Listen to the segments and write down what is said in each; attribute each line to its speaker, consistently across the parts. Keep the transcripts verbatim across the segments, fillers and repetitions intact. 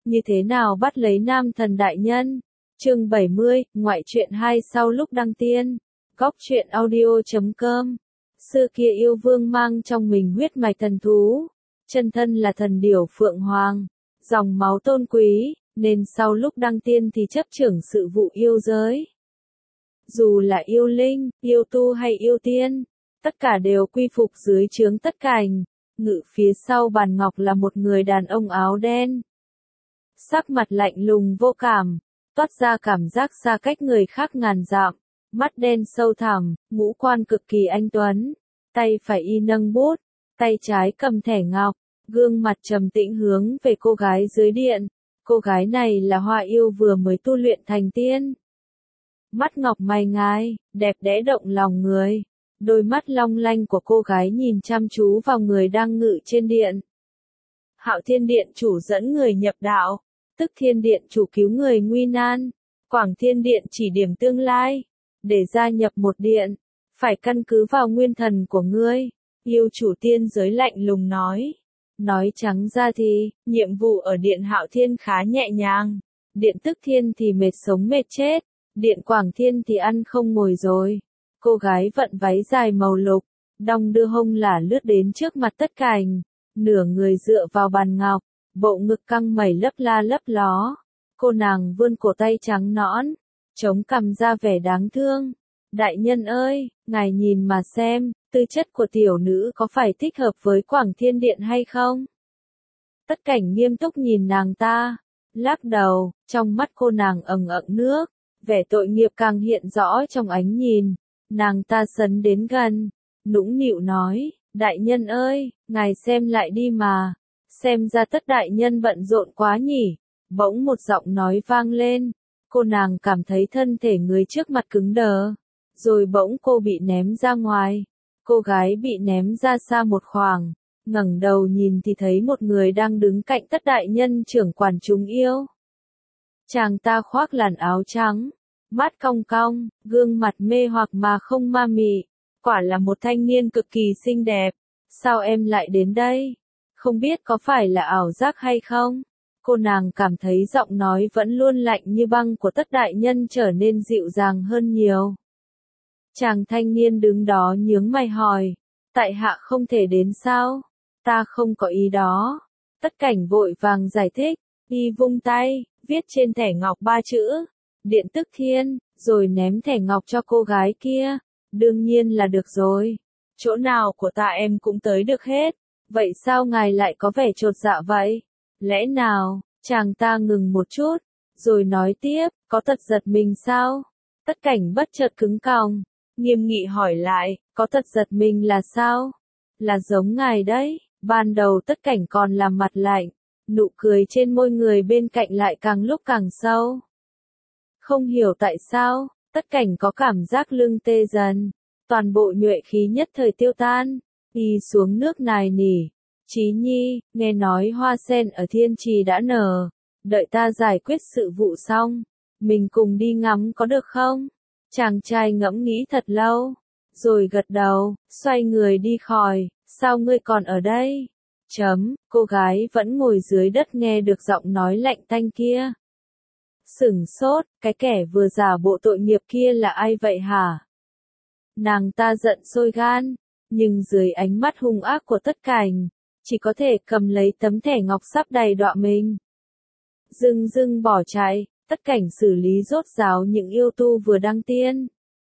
Speaker 1: Như thế nào bắt lấy nam thần đại nhân? Chương bảy mươi, ngoại truyện hai sau lúc đăng tiên. Góc truyện audio chấm com. Xưa kia yêu vương mang trong mình huyết mạch thần thú, chân thân là thần điểu phượng hoàng, dòng máu tôn quý, nên sau lúc đăng tiên thì chấp trưởng sự vụ yêu giới. Dù là yêu linh, yêu tu hay yêu tiên, tất cả đều quy phục dưới trướng Tất Cảnh. Ngự phía sau bàn ngọc là một người đàn ông áo đen. Sắc mặt lạnh lùng vô cảm, toát ra cảm giác xa cách người khác ngàn dặm, mắt đen sâu thẳm, ngũ quan cực kỳ anh tuấn, tay phải y nâng bút, tay trái cầm thẻ ngọc, gương mặt trầm tĩnh hướng về cô gái dưới điện. Cô gái này là hoa yêu vừa mới tu luyện thành tiên. Mắt ngọc mày ngài, đẹp đẽ động lòng người. Đôi mắt long lanh của cô gái nhìn chăm chú vào người đang ngự trên điện. Hạo Thiên Điện chủ dẫn người nhập đạo, Tức Thiên Điện chủ cứu người nguy nan, Quảng Thiên Điện chỉ điểm tương lai. Để gia nhập một điện, phải căn cứ vào nguyên thần của ngươi. Yêu chủ tiên giới lạnh lùng nói. Nói trắng ra thì, nhiệm vụ ở Điện Hạo Thiên khá nhẹ nhàng. Điện Tức Thiên thì mệt sống mệt chết, Điện Quảng Thiên thì ăn không ngồi rồi. Cô gái vận váy dài màu lục, đong đưa hông lả lướt đến trước mặt Tất Cảnh, nửa người dựa vào bàn ngọc, bộ ngực căng mẩy lấp la lấp ló. Cô nàng vươn cổ tay trắng nõn, chống cằm ra vẻ đáng thương. Đại nhân ơi, ngài nhìn mà xem, tư chất của tiểu nữ có phải thích hợp với Quảng Thiên Điện hay không? Tất Cảnh nghiêm túc nhìn nàng ta, lắc đầu, trong mắt cô nàng ẩn ẩn nước, vẻ tội nghiệp càng hiện rõ trong ánh nhìn. Nàng ta sấn đến gần, nũng nịu nói, đại nhân ơi, ngài xem lại đi mà, xem ra Tất đại nhân bận rộn quá nhỉ. Bỗng một giọng nói vang lên, cô nàng cảm thấy thân thể người trước mặt cứng đờ, rồi bỗng cô bị ném ra ngoài. Cô gái bị ném ra xa một khoảng, ngẩng đầu nhìn thì thấy một người đang đứng cạnh Tất đại nhân trưởng quản chúng yêu. Chàng ta khoác làn áo trắng, mắt cong cong, gương mặt mê hoặc mà không ma mị, quả là một thanh niên cực kỳ xinh đẹp. Sao em lại đến đây? Không biết có phải là ảo giác hay không? Cô nàng cảm thấy giọng nói vẫn luôn lạnh như băng của Tất đại nhân trở nên dịu dàng hơn nhiều. Chàng thanh niên đứng đó nhướng mày hỏi, tại hạ không thể đến sao? Ta không có ý đó. Tất Cảnh vội vàng giải thích, y vung tay, viết trên thẻ ngọc ba chữ, Điện Tức Thiên, rồi ném thẻ ngọc cho cô gái kia. Đương nhiên là được rồi. Chỗ nào của ta em cũng tới được hết. Vậy sao ngài lại có vẻ chột dạ vậy? Lẽ nào? Chàng ta ngừng một chút, rồi nói tiếp, có tật giật mình sao? Tất Cảnh bất chợt cứng còng, nghiêm nghị hỏi lại, có tật giật mình là sao? Là giống ngài đấy. Ban đầu Tất Cảnh còn làm mặt lạnh, nụ cười trên môi người bên cạnh lại càng lúc càng sâu. Không hiểu tại sao, Tất Cảnh có cảm giác lưng tê dần, toàn bộ nhuệ khí nhất thời tiêu tan. Y xuống nước nài nỉ, Chí Nhi, nghe nói hoa sen ở Thiên Trì đã nở, đợi ta giải quyết sự vụ xong, mình cùng đi ngắm có được không? Chàng trai ngẫm nghĩ thật lâu, rồi gật đầu, xoay người đi khỏi. Sao ngươi còn ở đây? Chấm, cô gái vẫn ngồi dưới đất nghe được giọng nói lạnh tanh kia. Sửng sốt, cái kẻ vừa giả bộ tội nghiệp kia là ai vậy hả? Nàng ta giận sôi gan, nhưng dưới ánh mắt hung ác của Tất Cảnh, chỉ có thể cầm lấy tấm thẻ ngọc sắp đầy đọa mình. Dưng dưng bỏ chạy, Tất Cảnh xử lý rốt ráo những yêu tu vừa đăng tiên.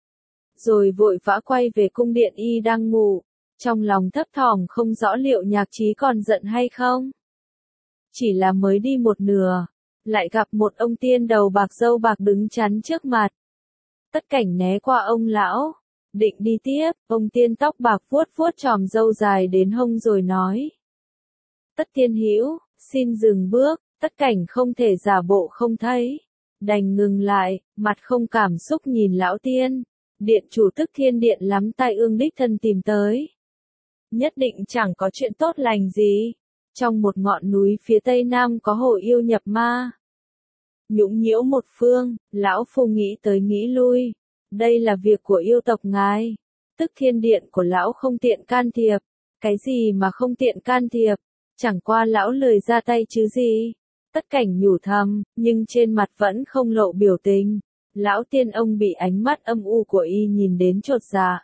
Speaker 1: Rồi vội vã quay về cung điện y đang ngủ, trong lòng thấp thỏm không rõ liệu Nhạc Chí còn giận hay không. Chỉ là mới đi một nửa, lại gặp một ông tiên đầu bạc râu bạc đứng chắn trước mặt. Tất Cảnh né qua ông lão, định đi tiếp, ông tiên tóc bạc vuốt vuốt chòm râu dài đến hông rồi nói. Tất tiên hữu, xin dừng bước. Tất Cảnh không thể giả bộ không thấy, đành ngừng lại, mặt không cảm xúc nhìn lão tiên. Điện chủ Tức Thiên Điện lắm tai ương đích thân tìm tới. Nhất định chẳng có chuyện tốt lành gì. Trong một ngọn núi phía tây nam có hồ yêu nhập ma. Nhũng nhiễu một phương, lão phu nghĩ tới nghĩ lui. Đây là việc của yêu tộc ngài. Tức Thiên Điện của lão không tiện can thiệp. Cái gì mà không tiện can thiệp? Chẳng qua lão lười ra tay chứ gì. Tất Cảnh nhủ thầm, nhưng trên mặt vẫn không lộ biểu tình. Lão tiên ông bị ánh mắt âm u của y nhìn đến chột dạ.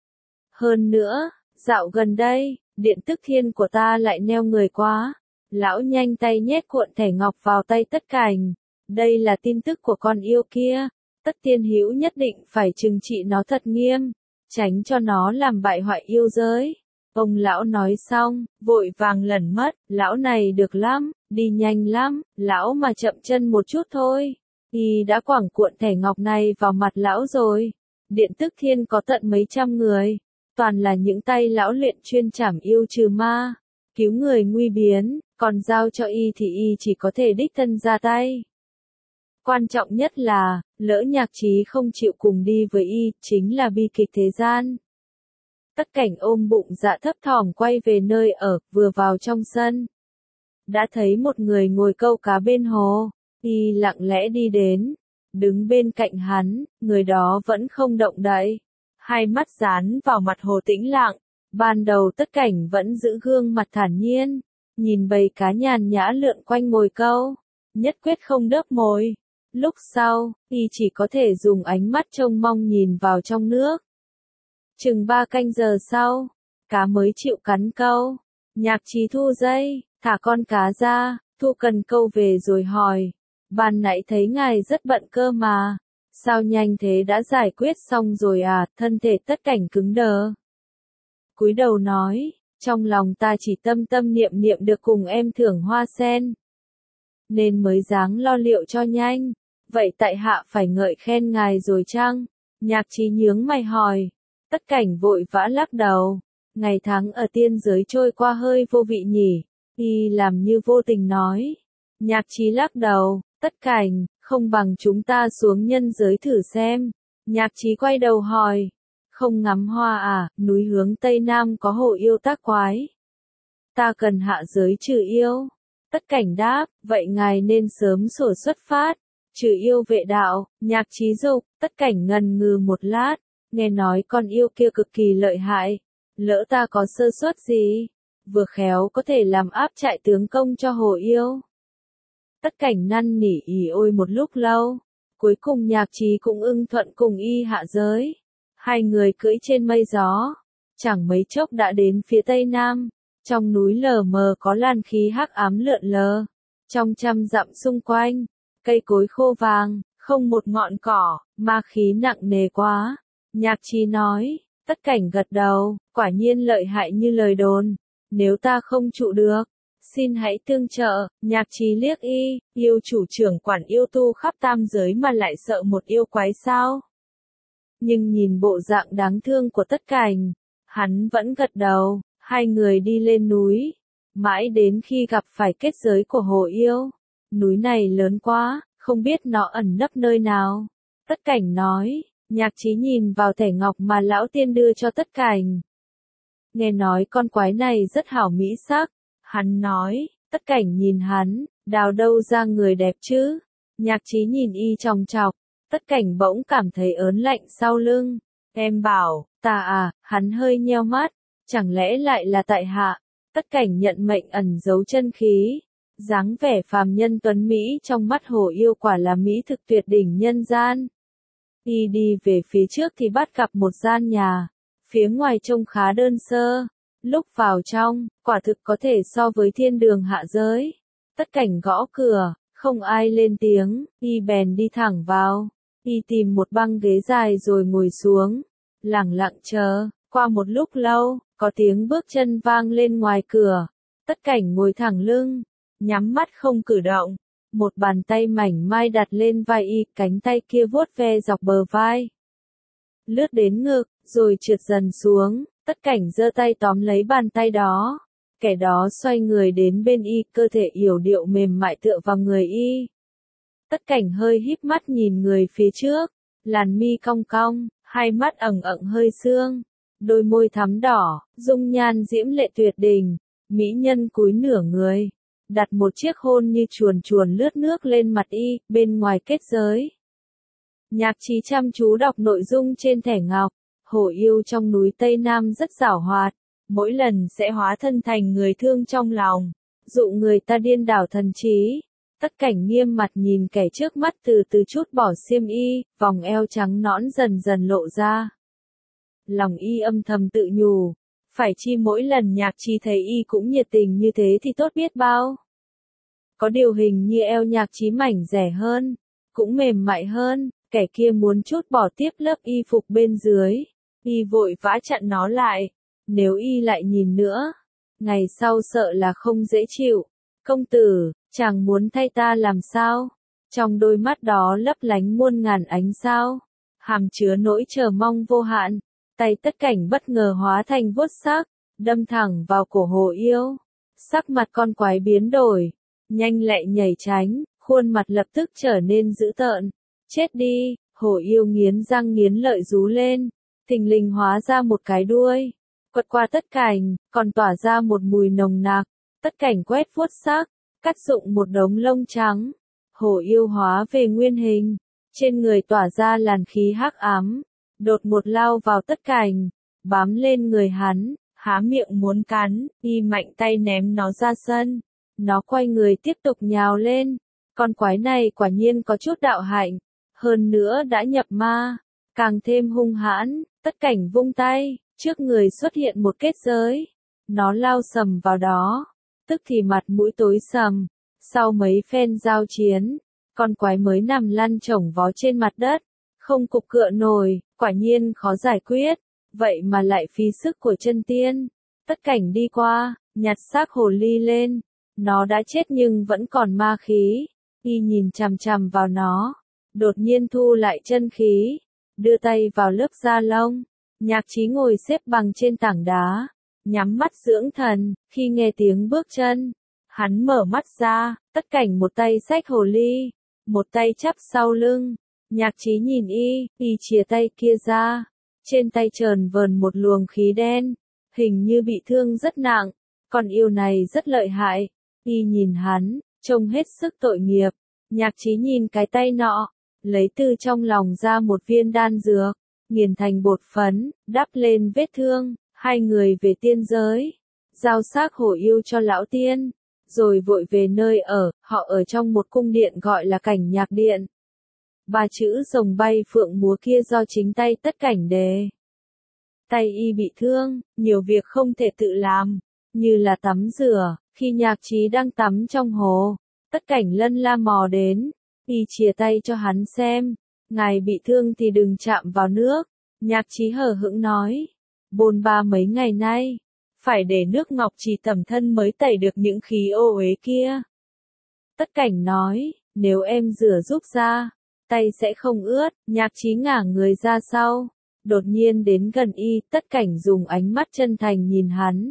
Speaker 1: Hơn nữa, dạo gần đây, điện tức thiên của ta lại neo người quá. Lão nhanh tay nhét cuộn thẻ ngọc vào tay Tất Cảnh. Đây là tin tức của con yêu kia. Tất tiên hữu nhất định phải trừng trị nó thật nghiêm, tránh cho nó làm bại hoại yêu giới. Ông lão nói xong, vội vàng lẩn mất, lão này được lắm, đi nhanh lắm, lão mà chậm chân một chút thôi. Y đã quẳng cuộn thẻ ngọc này vào mặt lão rồi. Điện tức thiên có tận mấy trăm người, toàn là những tay lão luyện chuyên trảm yêu trừ ma, cứu người nguy biến, còn giao cho y thì y chỉ có thể đích thân ra tay. Quan trọng nhất là, lỡ Nhạc Trí không chịu cùng đi với y, chính là bi kịch thế gian. Tất Cảnh ôm bụng dạ thấp thỏm quay về nơi ở, vừa vào trong sân. Đã thấy một người ngồi câu cá bên hồ, y lặng lẽ đi đến, đứng bên cạnh hắn, người đó vẫn không động đậy. Hai mắt dán vào mặt hồ tĩnh lặng, ban đầu Tất Cảnh vẫn giữ gương mặt thản nhiên, nhìn bầy cá nhàn nhã lượn quanh mồi câu, nhất quyết không đớp mồi. Lúc sau, y chỉ có thể dùng ánh mắt trông mong nhìn vào trong nước. Chừng ba canh giờ sau, cá mới chịu cắn câu. Nhạc Trí thu dây, thả con cá ra, thu cần câu về rồi hỏi. Ban nãy thấy ngài rất bận cơ mà. Sao nhanh thế đã giải quyết xong rồi à? Thân thể Tất Cảnh cứng đờ. Cúi đầu nói, trong lòng ta chỉ tâm tâm niệm niệm được cùng em thưởng hoa sen, nên mới dáng lo liệu cho nhanh. Vậy tại hạ phải ngợi khen ngài rồi chăng? Nhạc Trí nhướng mày hỏi. Tất Cảnh vội vã lắc đầu. Ngày tháng ở tiên giới trôi qua hơi vô vị nhỉ? Y làm như vô tình nói. Nhạc Trí lắc đầu. Tất Cảnh, không bằng chúng ta xuống nhân giới thử xem. Nhạc Trí quay đầu hỏi. Không ngắm hoa à? Núi hướng Tây Nam có hồ yêu tác quái. Ta cần hạ giới trừ yêu. Tất Cảnh đáp. Vậy ngài nên sớm sổ xuất phát. Trừ yêu vệ đạo. Nhạc Trí dục. Tất Cảnh ngần ngừ một lát. Nghe nói con yêu kia cực kỳ lợi hại. Lỡ ta có sơ suất gì, vừa khéo có thể làm áp trại tướng công cho hồ yêu. Tất Cảnh năn nỉ ỉ ôi một lúc lâu. Cuối cùng Nhạc Trí cũng ưng thuận cùng y hạ giới. Hai người cưỡi trên mây gió. Chẳng mấy chốc đã đến phía tây nam. Trong núi lờ mờ có lan khí hắc ám lượn lờ. Trong trăm dặm xung quanh, cây cối khô vàng, không một ngọn cỏ, ma khí nặng nề quá. Nhạc Trí nói. Tất Cảnh gật đầu, quả nhiên lợi hại như lời đồn. Nếu ta không trụ được, xin hãy tương trợ. Nhạc Trí liếc y, yêu chủ trưởng quản yêu tu khắp tam giới mà lại sợ một yêu quái sao? Nhưng nhìn bộ dạng đáng thương của Tất Cảnh, hắn vẫn gật đầu. Hai người đi lên núi, mãi đến khi gặp phải kết giới của hồ yêu. Núi này lớn quá, không biết nó ẩn nấp nơi nào. Tất Cảnh nói. Nhạc Trí nhìn vào thẻ ngọc mà lão tiên đưa cho Tất Cảnh. Nghe nói con quái này rất hảo mỹ sắc. Hắn nói. Tất Cảnh nhìn hắn, đào đâu ra người đẹp chứ? Nhạc Trí nhìn y chòng chọc. Tất Cảnh bỗng cảm thấy ớn lạnh sau lưng. Em bảo, ta à? Hắn hơi nheo mắt. Chẳng lẽ lại là tại hạ? Tất Cảnh nhận mệnh ẩn giấu chân khí. Dáng vẻ phàm nhân tuấn Mỹ trong mắt hồ yêu quả là mỹ thực tuyệt đỉnh nhân gian. Y đi về phía trước thì bắt gặp một gian nhà. Phía ngoài trông khá đơn sơ. Lúc vào trong, quả thực có thể so với thiên đường hạ giới. Tất Cảnh gõ cửa, không ai lên tiếng, y bèn đi thẳng vào. Y tìm một băng ghế dài rồi ngồi xuống. Lặng lặng chờ, qua một lúc lâu, có tiếng bước chân vang lên ngoài cửa. Tất Cảnh ngồi thẳng lưng, nhắm mắt không cử động. Một bàn tay mảnh mai đặt lên vai y, cánh tay kia vuốt ve dọc bờ vai. Lướt đến ngực, rồi trượt dần xuống. Tất Cảnh giơ tay tóm lấy bàn tay đó. Kẻ đó xoay người đến bên y, cơ thể yểu điệu mềm mại tựa vào người y. Tất Cảnh hơi híp mắt nhìn người phía trước. Làn mi cong cong, hai mắt ẩn ẩn hơi sương. Đôi môi thắm đỏ, dung nhan diễm lệ tuyệt đỉnh. Mỹ nhân cúi nửa người. Đặt một chiếc hôn như chuồn chuồn lướt nước lên mặt y, bên ngoài kết giới. Nhạc Trí chăm chú đọc nội dung trên thẻ ngọc. Hồ yêu trong núi Tây Nam rất giảo hoạt. Mỗi lần sẽ hóa thân thành người thương trong lòng, dụ người ta điên đảo thần trí. Tất Cảnh nghiêm mặt nhìn kẻ trước mắt từ từ chút bỏ xiêm y, vòng eo trắng nõn dần dần lộ ra. Lòng y âm thầm tự nhủ, phải chi mỗi lần Nhạc Trí thấy y cũng nhiệt tình như thế thì tốt biết bao. Có điều hình như eo Nhạc Trí mảnh dẻ hơn, cũng mềm mại hơn, kẻ kia muốn chút bỏ tiếp lớp y phục bên dưới. Y vội vã chặn nó lại, nếu y lại nhìn nữa, ngày sau sợ là không dễ chịu. Công tử, chàng muốn thay ta làm sao? Trong đôi mắt đó lấp lánh muôn ngàn ánh sao, hàm chứa nỗi chờ mong vô hạn. Tay Tất Cảnh bất ngờ hóa thành vuốt sắc, đâm thẳng vào cổ Hồ Yêu. Sắc mặt con quái biến đổi, nhanh lẹ nhảy tránh, khuôn mặt lập tức trở nên dữ tợn. Chết đi, Hồ Yêu nghiến răng nghiến lợi rú lên, thình lình hóa ra một cái đuôi, quật qua Tất Cảnh, còn tỏa ra một mùi nồng nặc. Tất Cảnh quét vuốt sắc, cắt rụng một đống lông trắng. Hồ Yêu hóa về nguyên hình, trên người tỏa ra làn khí hắc ám, đột ngột lao vào Tất Cảnh, bám lên người hắn, há miệng muốn cắn, y mạnh tay ném nó ra sân. Nó quay người tiếp tục nhào lên. Con quái này quả nhiên có chút đạo hạnh, hơn nữa đã nhập ma, càng thêm hung hãn. Tất Cảnh vung tay, trước người xuất hiện một kết giới. Nó lao sầm vào đó, tức thì mặt mũi tối sầm. Sau mấy phen giao chiến, con quái mới nằm lăn chồng vó trên mặt đất, không cục cựa nổi, quả nhiên khó giải quyết, vậy mà lại phí sức của chân tiên. Tất Cảnh đi qua, nhặt xác hồ ly lên, nó đã chết nhưng vẫn còn ma khí, y nhìn chằm chằm vào nó, đột nhiên thu lại chân khí, đưa tay vào lớp da lông. Nhạc Trí ngồi xếp bằng trên tảng đá, nhắm mắt dưỡng thần, khi nghe tiếng bước chân, hắn mở mắt ra. Tất Cảnh một tay xách hồ ly, một tay chắp sau lưng. Nhạc Trí nhìn y, y chìa tay kia ra, trên tay trờn vờn một luồng khí đen, hình như bị thương rất nặng, con yêu này rất lợi hại. Y nhìn hắn, trông hết sức tội nghiệp. Nhạc Trí nhìn cái tay nọ, lấy từ trong lòng ra một viên đan dược, nghiền thành bột phấn, đắp lên vết thương. Hai người về tiên giới, giao xác Hồ Yêu cho lão tiên, rồi vội về nơi ở. Họ ở trong một cung điện gọi là Cảnh Nhạc Điện. Ba chữ rồng bay phượng múa kia do chính tay Tất Cảnh đề. Tay y bị thương, nhiều việc không thể tự làm, như là tắm rửa. Khi Nhạc Trí đang tắm trong hồ, Tất Cảnh lân la mò đến, y chìa tay cho hắn xem. Ngài bị thương thì đừng chạm vào nước. Nhạc Trí hờ hững nói, bôn ba mấy ngày nay, phải để nước ngọc trì tẩm thân mới tẩy được những khí ô uế kia. Tất Cảnh nói, nếu em rửa giúp ra, tay sẽ không ướt. Nhạc Trí ngả người ra sau, đột nhiên đến gần y. Tất Cảnh dùng ánh mắt chân thành nhìn hắn.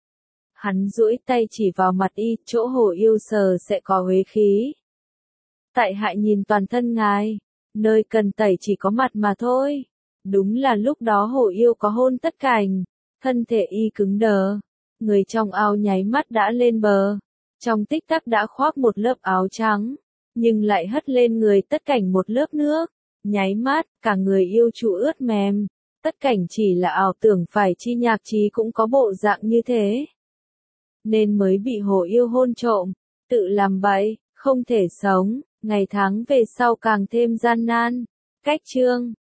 Speaker 1: Hắn duỗi tay chỉ vào mặt y, chỗ Hồ Yêu sờ sẽ có uế khí. Tại hạ nhìn toàn thân ngài, nơi cần tẩy chỉ có mặt mà thôi. Đúng là lúc đó Hồ Yêu có hôn Tất Cảnh, thân thể y cứng đờ, người trong ao nháy mắt đã lên bờ, trong tích tắc đã khoác một lớp áo trắng, nhưng lại hất lên người Tất Cảnh một lớp nước, nháy mắt, cả người yêu chủ ướt mềm. Tất Cảnh chỉ là ảo tưởng phải chi Nhạc Trí cũng có bộ dạng như thế, nên mới bị Hồ Yêu hôn trộm, tự làm bậy, không thể sống. Ngày tháng về sau càng thêm gian nan. Cách chương